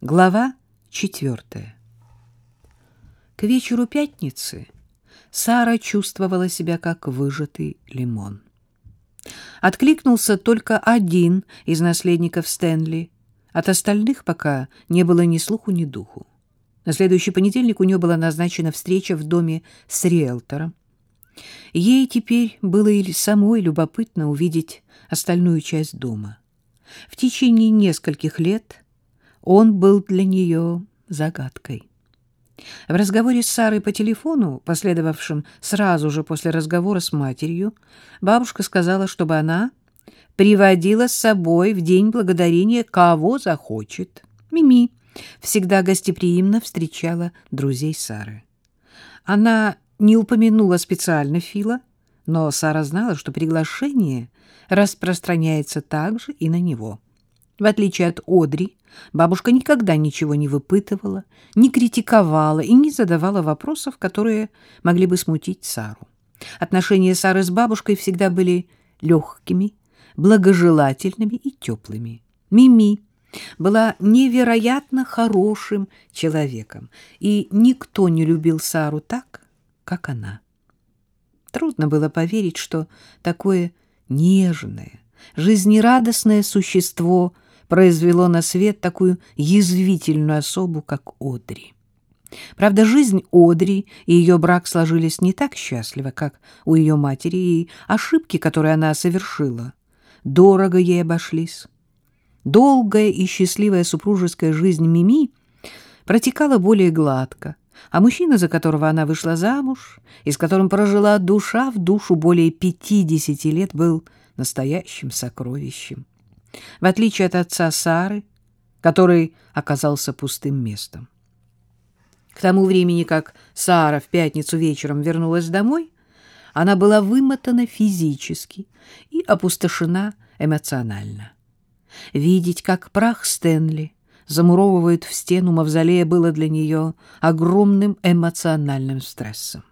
Глава 4. К вечеру пятницы Сара чувствовала себя как выжатый лимон. Откликнулся только один из наследников Стэнли. От остальных пока не было ни слуху, ни духу. На следующий понедельник у нее была назначена встреча в доме с риэлтором. Ей теперь было и самой любопытно увидеть остальную часть дома. В течение нескольких лет он был для нее загадкой. В разговоре с Сарой по телефону, последовавшем сразу же после разговора с матерью, бабушка сказала, чтобы она приводила с собой в День Благодарения кого захочет. Мими всегда гостеприимно встречала друзей Сары. Она не упомянула специально Фила, но Сара знала, что приглашение распространяется также и на него. В отличие от Одри, бабушка никогда ничего не выпытывала, не критиковала и не задавала вопросов, которые могли бы смутить Сару. Отношения Сары с бабушкой всегда были легкими, благожелательными и теплыми. Мими была невероятно хорошим человеком, и никто не любил Сару так, как она. Трудно было поверить, что такое нежное, жизнерадостное существо произвело на свет такую язвительную особу, как Одри. Правда, жизнь Одри и ее брак сложились не так счастливо, как у ее матери, и ошибки, которые она совершила, дорого ей обошлись. Долгая и счастливая супружеская жизнь Мими протекала более гладко, а мужчина, за которого она вышла замуж и с которым прожила душа в душу более 50 лет, был настоящим сокровищем. В отличие от отца Сары, который оказался пустым местом. К тому времени, как Сара в пятницу вечером вернулась домой, она была вымотана физически и опустошена эмоционально. Видеть, как прах Стэнли замуровывают в стену мавзолея, было для нее огромным эмоциональным стрессом.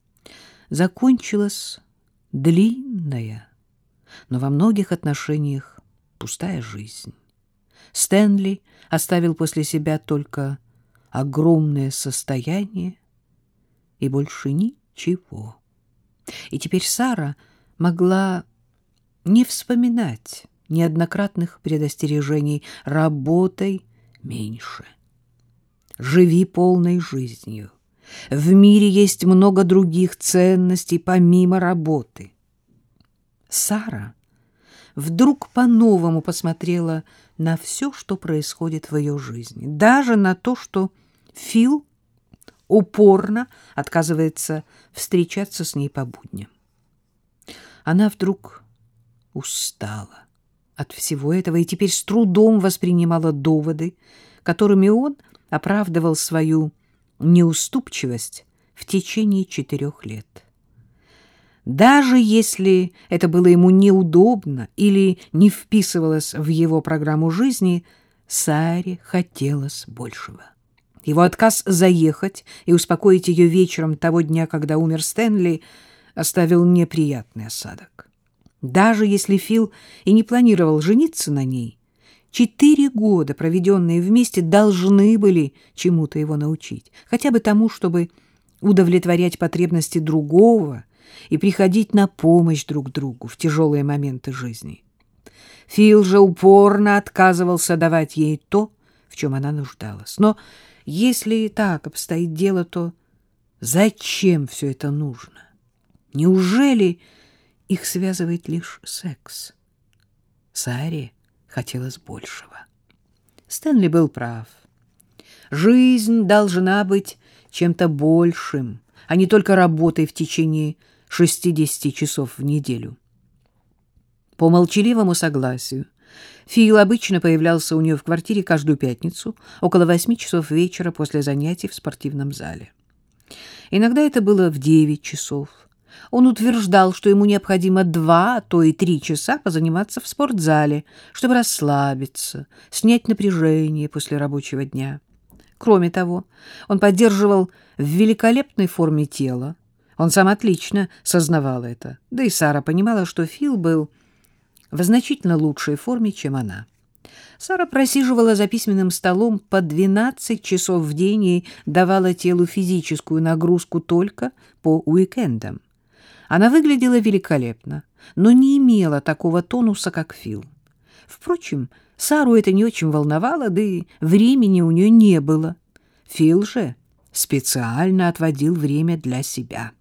Закончилась длинная, но во многих отношениях пустая жизнь. Стэнли оставил после себя только огромное состояние и больше ничего. И теперь Сара могла не вспоминать неоднократных предостережений: работай меньше, живи полной жизнью. В мире есть много других ценностей помимо работы. Сара вдруг по-новому посмотрела на все, что происходит в ее жизни, даже на то, что Фил упорно отказывается встречаться с ней по будням. Она вдруг устала от всего этого и теперь с трудом воспринимала доводы, которыми он оправдывал свою неуступчивость в течение 4 лет. Даже если это было ему неудобно или не вписывалось в его программу жизни, Саре хотелось большего. Его отказ заехать и успокоить ее вечером того дня, когда умер Стэнли, оставил неприятный осадок. Даже если Фил и не планировал жениться на ней, 4 года, проведенные вместе, должны были чему-то его научить, хотя бы тому, чтобы удовлетворять потребности другого и приходить на помощь друг другу в тяжелые моменты жизни. Фил же упорно отказывался давать ей то, в чем она нуждалась. Но если и так обстоит дело, то зачем все это нужно? Неужели их связывает лишь секс? Саре хотелось большего. Стэнли был прав. Жизнь должна быть чем-то большим, а не только работой в течение 60 часов в неделю. По молчаливому согласию Фил обычно появлялся у нее в квартире каждую пятницу около 8 часов вечера после занятий в спортивном зале. Иногда это было в 9 часов. Он утверждал, что ему необходимо 2, а то и 3 часа позаниматься в спортзале, чтобы расслабиться, снять напряжение после рабочего дня. Кроме того, он поддерживал в великолепной форме тело. Он сам отлично сознавал это. Да и Сара понимала, что Фил был в значительно лучшей форме, чем она. Сара просиживала за письменным столом по 12 часов в день и давала телу физическую нагрузку только по уикендам. Она выглядела великолепно, но не имела такого тонуса, как Фил. Впрочем, Сару это не очень волновало, да и времени у нее не было. Фил же специально отводил время для себя.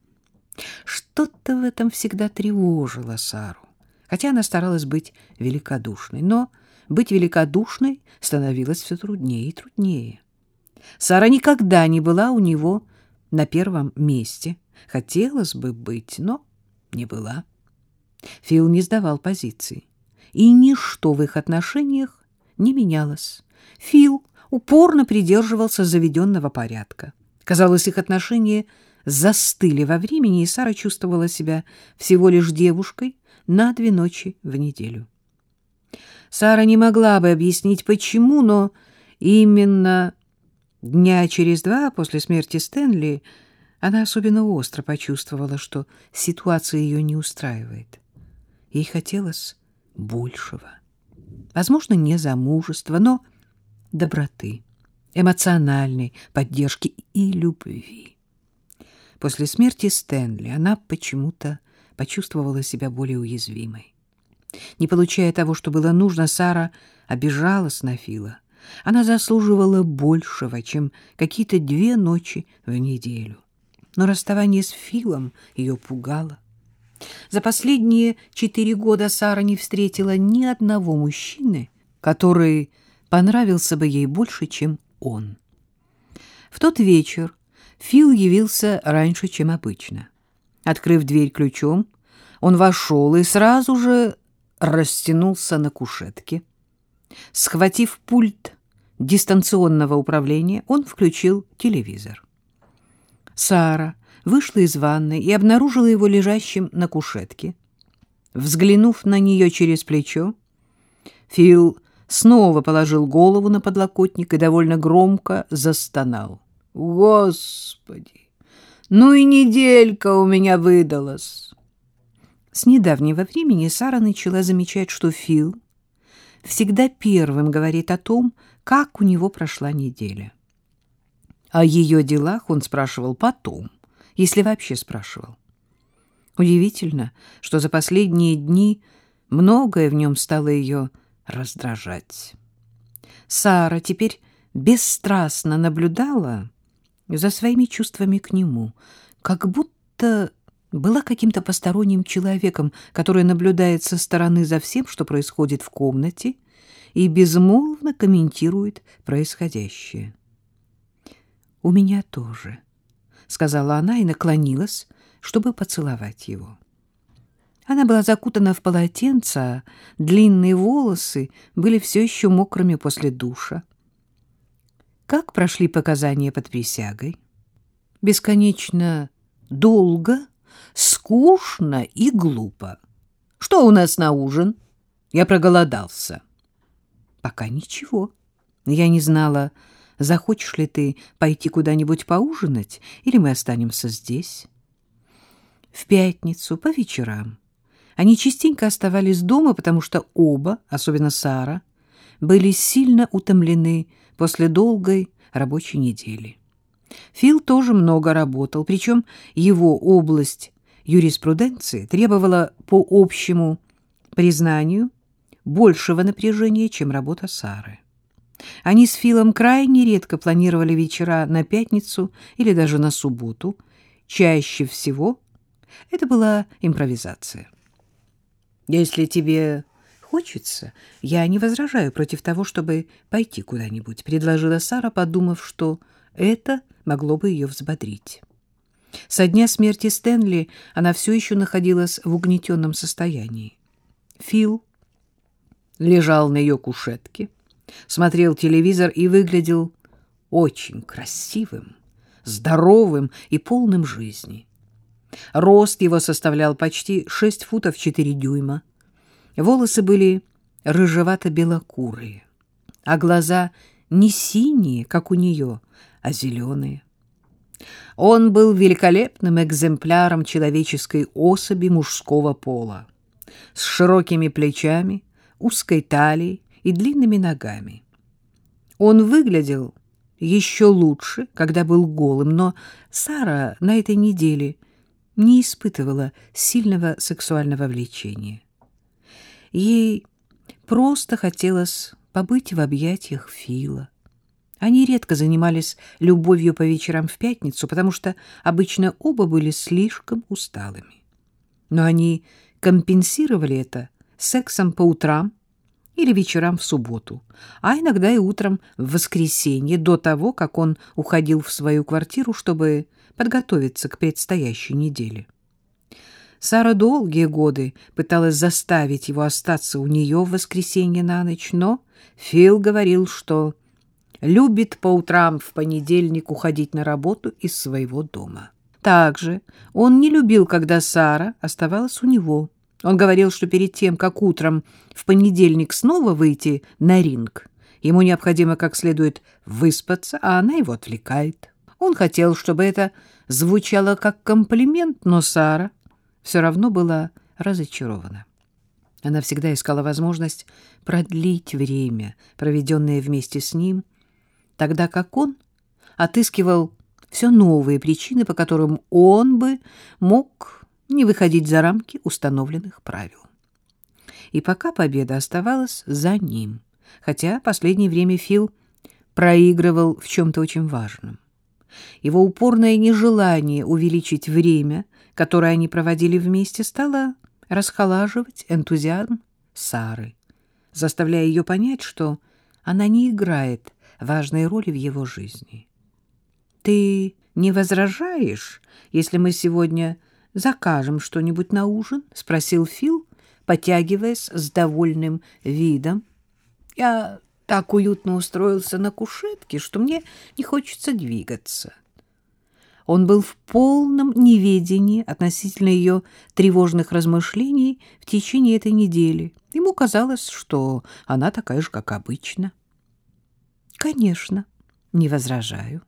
Что-то в этом всегда тревожило Сару, хотя она старалась быть великодушной, но быть великодушной становилось все труднее и труднее. Сара никогда не была у него на первом месте. Хотелось бы быть, но не была. Фил не сдавал позиции, и ничто в их отношениях не менялось. Фил упорно придерживался заведенного порядка. Казалось, их отношения застыли во времени, и Сара чувствовала себя всего лишь девушкой на 2 ночи в неделю. Сара не могла бы объяснить, почему, но именно дня через 2 после смерти Стэнли она особенно остро почувствовала, что ситуация ее не устраивает. Ей хотелось большего. Возможно, не замужества, но доброты, эмоциональной поддержки и любви. После смерти Стэнли она почему-то почувствовала себя более уязвимой. Не получая того, что было нужно, Сара обижалась на Фила. Она заслуживала большего, чем какие-то 2 ночи в неделю. Но расставание с Филом ее пугало. За последние 4 года Сара не встретила ни одного мужчины, который понравился бы ей больше, чем он. В тот вечер Фил явился раньше, чем обычно. Открыв дверь ключом, он вошел и сразу же растянулся на кушетке. Схватив пульт дистанционного управления, он включил телевизор. Сара вышла из ванной и обнаружила его лежащим на кушетке. Взглянув на нее через плечо, Фил снова положил голову на подлокотник и довольно громко застонал. «Господи, ну и неделька у меня выдалась!» С недавнего времени Сара начала замечать, что Фил всегда первым говорит о том, как у него прошла неделя. О ее делах он спрашивал потом, если вообще спрашивал. Удивительно, что за последние дни многое в нем стало ее раздражать. Сара теперь бесстрастно наблюдала за своими чувствами к нему, как будто была каким-то посторонним человеком, который наблюдает со стороны за всем, что происходит в комнате, и безмолвно комментирует происходящее. «У меня тоже», — сказала она и наклонилась, чтобы поцеловать его. Она была закутана в полотенце, а длинные волосы были все еще мокрыми после душа. Как прошли показания под присягой? Бесконечно долго, скучно и глупо. Что у нас на ужин? Я проголодался. Пока ничего. Я не знала, захочешь ли ты пойти куда-нибудь поужинать, или мы останемся здесь. В пятницу по вечерам они частенько оставались дома, потому что оба, особенно Сара, были сильно утомлены после долгой рабочей недели. Фил тоже много работал, причем его область юриспруденции требовала по общему признанию большего напряжения, чем работа Сары. Они с Филом крайне редко планировали вечера на пятницу или даже на субботу. Чаще всего это была импровизация. Если тебе хочется, я не возражаю против того, чтобы пойти куда-нибудь, предложила Сара, подумав, что это могло бы ее взбодрить. Со дня смерти Стэнли она все еще находилась в угнетенном состоянии. Фил лежал на ее кушетке, смотрел телевизор и выглядел очень красивым, здоровым и полным жизни. Рост его составлял почти 6 футов 4 дюйма. Волосы были рыжевато-белокурые, а глаза не синие, как у нее, а зеленые. Он был великолепным экземпляром человеческой особи мужского пола, с широкими плечами, узкой талией и длинными ногами. Он выглядел еще лучше, когда был голым, но Сара на этой неделе не испытывала сильного сексуального влечения. Ей просто хотелось побыть в объятиях Фила. Они редко занимались любовью по вечерам в пятницу, потому что обычно оба были слишком усталыми. Но они компенсировали это сексом по утрам или вечерам в субботу, а иногда и утром в воскресенье, до того, как он уходил в свою квартиру, чтобы подготовиться к предстоящей неделе. Сара долгие годы пыталась заставить его остаться у нее в воскресенье на ночь, но Фил говорил, что любит по утрам в понедельник уходить на работу из своего дома. Также он не любил, когда Сара оставалась у него. Он говорил, что перед тем, как утром в понедельник снова выйти на ринг, ему необходимо как следует выспаться, а она его отвлекает. Он хотел, чтобы это звучало как комплимент, но Сара все равно была разочарована. Она всегда искала возможность продлить время, проведенное вместе с ним, тогда как он отыскивал все новые причины, по которым он бы мог не выходить за рамки установленных правил. И пока победа оставалась за ним, хотя в последнее время Фил проигрывал в чем-то очень важном. Его упорное нежелание увеличить время, которое они проводили вместе, стало расхолаживать энтузиазм Сары, заставляя ее понять, что она не играет важной роли в его жизни. «Ты не возражаешь, если мы сегодня закажем что-нибудь на ужин?» — спросил Фил, потягиваясь с довольным видом. «Я так уютно устроился на кушетке, что мне не хочется двигаться». Он был в полном неведении относительно ее тревожных размышлений в течение этой недели. Ему казалось, что она такая же, как обычно. «Конечно, не возражаю».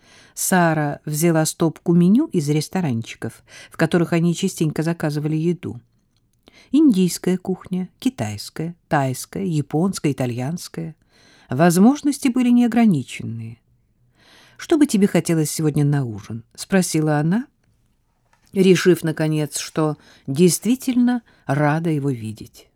Сара взяла стопку меню из ресторанчиков, в которых они частенько заказывали еду. Индийская кухня, китайская, тайская, японская, итальянская. Возможности были неограниченные. «Что бы тебе хотелось сегодня на ужин?» — спросила она, решив, наконец, что действительно рада его видеть.